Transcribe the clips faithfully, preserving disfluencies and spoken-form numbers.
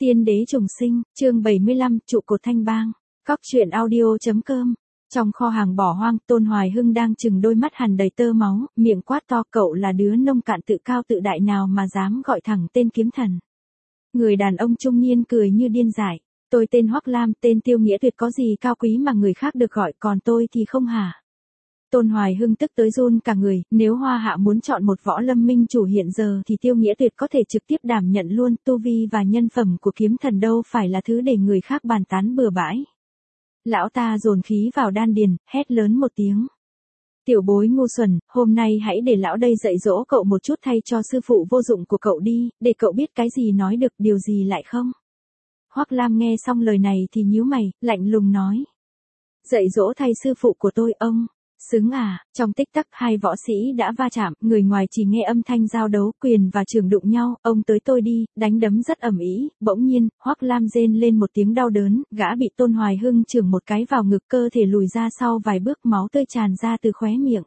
Tiên đế trùng sinh, chương bảy mươi lăm, trụ cột thanh bang. Cóc truyện audio.com. Trong kho hàng bỏ hoang, Tôn Hoài Hưng đang chừng đôi mắt hằn đầy tơ máu, miệng quát to, cậu là đứa nông cạn tự cao tự đại nào mà dám gọi thẳng tên kiếm thần. Người đàn ông trung niên cười như điên dại. Tôi tên Hoắc Lam, tên Tiêu Nghĩa Tuyệt, có gì cao quý mà người khác được gọi, còn tôi thì không hả? Tôn Hoài Hưng tức tới run cả người, nếu Hoa Hạ muốn chọn một võ lâm minh chủ hiện giờ thì Tiêu Nghĩa Tuyệt có thể trực tiếp đảm nhận luôn, tu vi và nhân phẩm của kiếm thần đâu phải là thứ để người khác bàn tán bừa bãi. Lão ta dồn khí vào đan điền, hét lớn một tiếng. Tiểu bối ngu xuẩn, hôm nay hãy để lão đây dạy dỗ cậu một chút thay cho sư phụ vô dụng của cậu đi, để cậu biết cái gì nói được, điều gì lại không. Hoắc Lam nghe xong lời này thì nhíu mày, lạnh lùng nói. Dạy dỗ thay sư phụ của tôi, ông. Xứng à, trong tích tắc hai võ sĩ đã va chạm, người ngoài chỉ nghe âm thanh giao đấu, quyền và trường đụng nhau, ông tới tôi đi, đánh đấm rất ầm ĩ. Bỗng nhiên, Hoắc Lam rên lên một tiếng đau đớn, gã bị Tôn Hoài Hưng chưởng một cái vào ngực, cơ thể lùi ra sau vài bước, máu tươi tràn ra từ khóe miệng.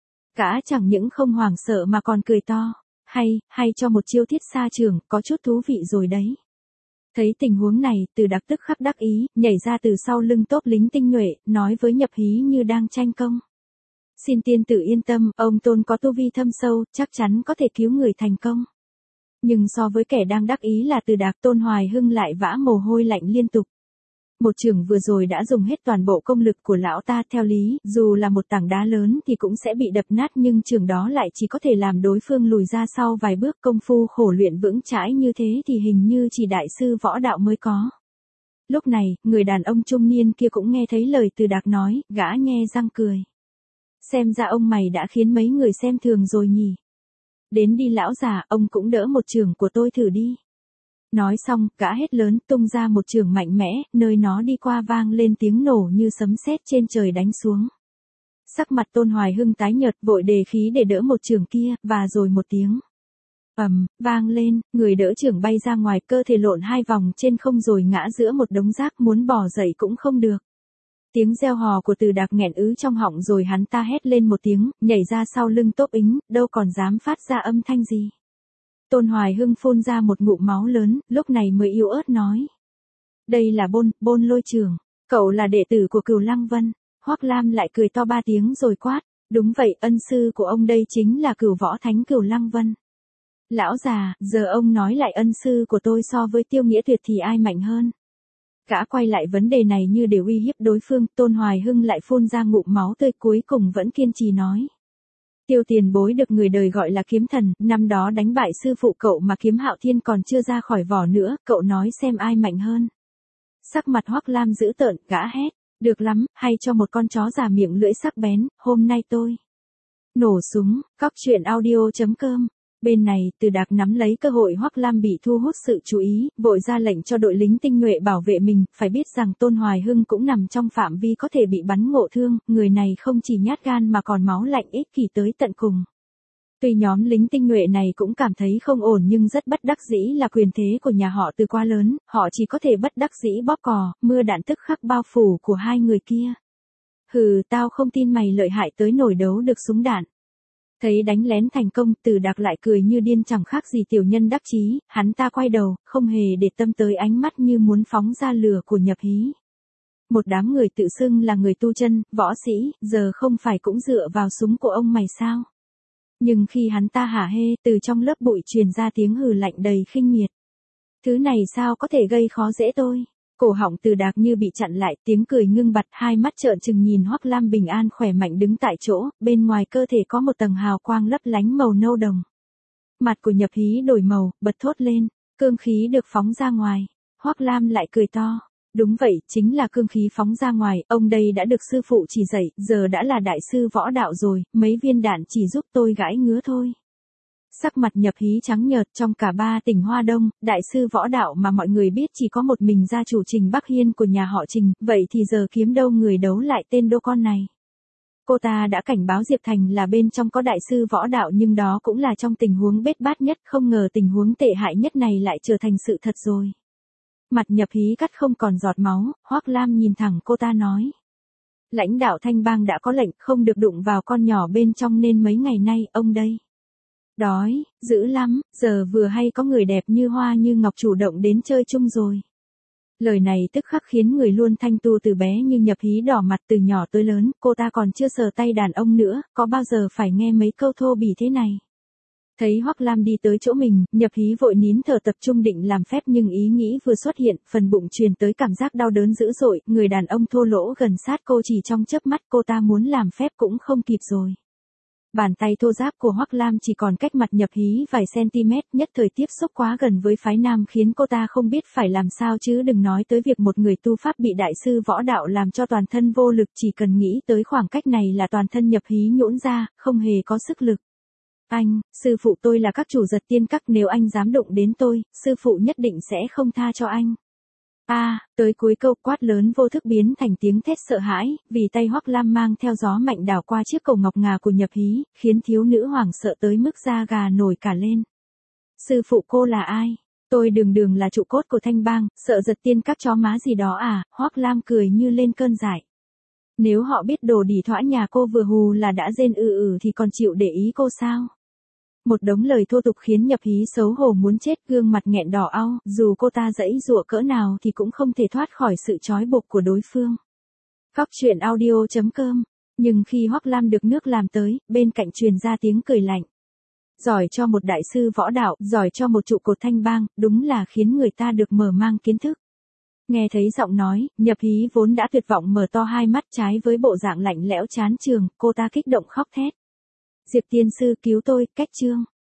Gã chẳng những không hoảng sợ mà còn cười to, hay, hay cho một chiêu thiết xa trường, có chút thú vị rồi đấy. Thấy tình huống này, Từ Đặc tức khắc đắc ý, nhảy ra từ sau lưng tốp lính tinh nhuệ, nói với Nhập Hí như đang tranh công. Xin tiên tử yên tâm, ông Tôn có tu vi thâm sâu, chắc chắn có thể cứu người thành công. Nhưng so với kẻ đang đắc ý là Từ Đạc, Tôn Hoài Hưng lại vã mồ hôi lạnh liên tục. Một chưởng vừa rồi đã dùng hết toàn bộ công lực của lão ta, theo lý, dù là một tảng đá lớn thì cũng sẽ bị đập nát, nhưng chưởng đó lại chỉ có thể làm đối phương lùi ra sau vài bước. Công phu khổ luyện vững chãi như thế thì hình như chỉ đại sư võ đạo mới có. Lúc này, người đàn ông trung niên kia cũng nghe thấy lời Từ Đạc nói, gã nhe răng cười. Xem ra ông mày đã khiến mấy người xem thường rồi nhỉ. Đến đi lão già, ông cũng đỡ một chưởng của tôi thử đi. Nói xong, gã hét lớn, tung ra một chưởng mạnh mẽ, nơi nó đi qua vang lên tiếng nổ như sấm sét trên trời đánh xuống. Sắc mặt Tôn Hoài Hưng tái nhợt, vội đề khí để đỡ một chưởng kia, và rồi một tiếng ầm vang lên, người đỡ chưởng bay ra ngoài, cơ thể lộn hai vòng trên không rồi ngã giữa một đống rác, muốn bò dậy cũng không được. Tiếng reo hò của Từ Đạc nghẹn ứ trong họng rồi hắn ta hét lên một tiếng, nhảy ra sau lưng Tốp Ính, đâu còn dám phát ra âm thanh gì. Tôn Hoài Hưng phun ra một ngụm máu lớn, lúc này mới yếu ớt nói. Đây là Bôn, Bôn Lôi Trường, cậu là đệ tử của Cửu Lăng Vân. Hoắc Lam lại cười to ba tiếng rồi quát, đúng vậy, ân sư của ông đây chính là Cửu Võ Thánh Cửu Lăng Vân. Lão già, giờ ông nói lại ân sư của tôi so với Tiêu Nghĩa Tuyệt thì ai mạnh hơn? Gã quay lại vấn đề này như để uy hiếp đối phương, Tôn Hoài Hưng lại phun ra ngụm máu tươi, cuối cùng vẫn kiên trì nói. Tiêu tiền bối được người đời gọi là kiếm thần, năm đó đánh bại sư phụ cậu mà Kiếm Hạo Thiên còn chưa ra khỏi vỏ nữa, cậu nói xem ai mạnh hơn. Sắc mặt Hoắc Lam dữ tợn, gã hét, được lắm, hay cho một con chó già miệng lưỡi sắc bén, hôm nay tôi nổ súng. Cóc truyện audio.com. Bên này, Từ Đạc nắm lấy cơ hội Hoắc Lam bị thu hút sự chú ý, vội ra lệnh cho đội lính tinh nhuệ bảo vệ mình, phải biết rằng Tôn Hoài Hưng cũng nằm trong phạm vi có thể bị bắn ngộ thương, người này không chỉ nhát gan mà còn máu lạnh ích kỷ tới tận cùng. Tuy nhóm lính tinh nhuệ này cũng cảm thấy không ổn nhưng rất bất đắc dĩ là quyền thế của nhà họ Từ quá lớn, họ chỉ có thể bất đắc dĩ bóp cò, mưa đạn tức khắc bao phủ của hai người kia. Hừ, tao không tin mày lợi hại tới nổi đấu được súng đạn. Thấy đánh lén thành công, Từ Đạc lại cười như điên chẳng khác gì tiểu nhân đắc chí, hắn ta quay đầu, không hề để tâm tới ánh mắt như muốn phóng ra lửa của Nhập Hí. Một đám người tự xưng là người tu chân, võ sĩ, giờ không phải cũng dựa vào súng của ông mày sao? Nhưng khi hắn ta hả hê, từ trong lớp bụi truyền ra tiếng hừ lạnh đầy khinh miệt. Thứ này sao có thể gây khó dễ tôi? Cổ họng Từ Đạc như bị chặn lại, tiếng cười ngưng bặt, hai mắt trợn trừng nhìn Hoắc Lam bình an khỏe mạnh đứng tại chỗ, bên ngoài cơ thể có một tầng hào quang lấp lánh màu nâu đồng. Mặt của Nhập Hí đổi màu, bật thốt lên, cương khí được phóng ra ngoài. Hoắc Lam lại cười to, đúng vậy, chính là cương khí phóng ra ngoài, ông đây đã được sư phụ chỉ dạy, giờ đã là đại sư võ đạo rồi, mấy viên đạn chỉ giúp tôi gãi ngứa thôi. Sắc mặt Nhập Hí trắng nhợt, trong cả ba tỉnh Hoa Đông, đại sư võ đạo mà mọi người biết chỉ có một mình gia chủ Trình Bắc Hiên của nhà họ Trình, vậy thì giờ kiếm đâu người đấu lại tên đô con này. Cô ta đã cảnh báo Diệp Thành là bên trong có đại sư võ đạo nhưng đó cũng là trong tình huống bết bát nhất, không ngờ tình huống tệ hại nhất này lại trở thành sự thật rồi. Mặt Nhập Hí cắt không còn giọt máu, Hoắc Lam nhìn thẳng cô ta nói. Lãnh đạo Thanh Bang đã có lệnh không được đụng vào con nhỏ bên trong nên mấy ngày nay, ông đây Đói, dữ lắm, giờ vừa hay có người đẹp như hoa như ngọc chủ động đến chơi chung rồi. Lời này tức khắc khiến người luôn thanh tu từ bé như Nhập Hí đỏ mặt. Từ nhỏ tới lớn, cô ta còn chưa sờ tay đàn ông nữa, có bao giờ phải nghe mấy câu thô bỉ thế này. Thấy Hoắc Lam đi tới chỗ mình, Nhập Hí vội nín thở tập trung định làm phép, nhưng ý nghĩ vừa xuất hiện, phần bụng truyền tới cảm giác đau đớn dữ dội, người đàn ông thô lỗ gần sát cô chỉ trong chớp mắt, cô ta muốn làm phép cũng không kịp rồi. Bàn tay thô ráp của Hoắc Lam chỉ còn cách mặt Nhập Hí vài cm, nhất thời tiếp xúc quá gần với phái nam khiến cô ta không biết phải làm sao, chứ đừng nói tới việc một người tu pháp bị đại sư võ đạo làm cho toàn thân vô lực, chỉ cần nghĩ tới khoảng cách này là toàn thân Nhập Hí nhũn ra, không hề có sức lực. Anh, sư phụ tôi là các chủ Giật Tiên Các, nếu anh dám đụng đến tôi, sư phụ nhất định sẽ không tha cho anh. A, à, tới cuối câu quát lớn vô thức biến thành tiếng thét sợ hãi, vì tay Hoắc Lam mang theo gió mạnh đảo qua chiếc cổ ngọc ngà của Nhập Hí, khiến thiếu nữ hoảng sợ tới mức da gà nổi cả lên. Sư phụ cô là ai? Tôi đường đường là trụ cốt của Thanh Bang, sợ Giật Tiên Các chó má gì đó à? Hoắc Lam cười như lên cơn dại. Nếu họ biết đồ đỉ thoã nhà cô vừa hù là đã rên ừ ừ thì còn chịu để ý cô sao? Một đống lời thô tục khiến Nhập Hí xấu hổ muốn chết, gương mặt nghẹn đỏ au, dù cô ta giãy giụa cỡ nào thì cũng không thể thoát khỏi sự trói buộc của đối phương. Góc truyện audio chấm com. Nhưng khi Hoắc Lam được nước làm tới, bên cạnh truyền ra tiếng cười lạnh. Giỏi cho một đại sư võ đạo, giỏi cho một trụ cột Thanh Bang, đúng là khiến người ta được mở mang kiến thức. Nghe thấy giọng nói, Nhập Hí vốn đã tuyệt vọng mở to hai mắt, trái với bộ dạng lạnh lẽo chán chường, cô ta kích động khóc thét. Diệp tiên sư cứu tôi, cách chương.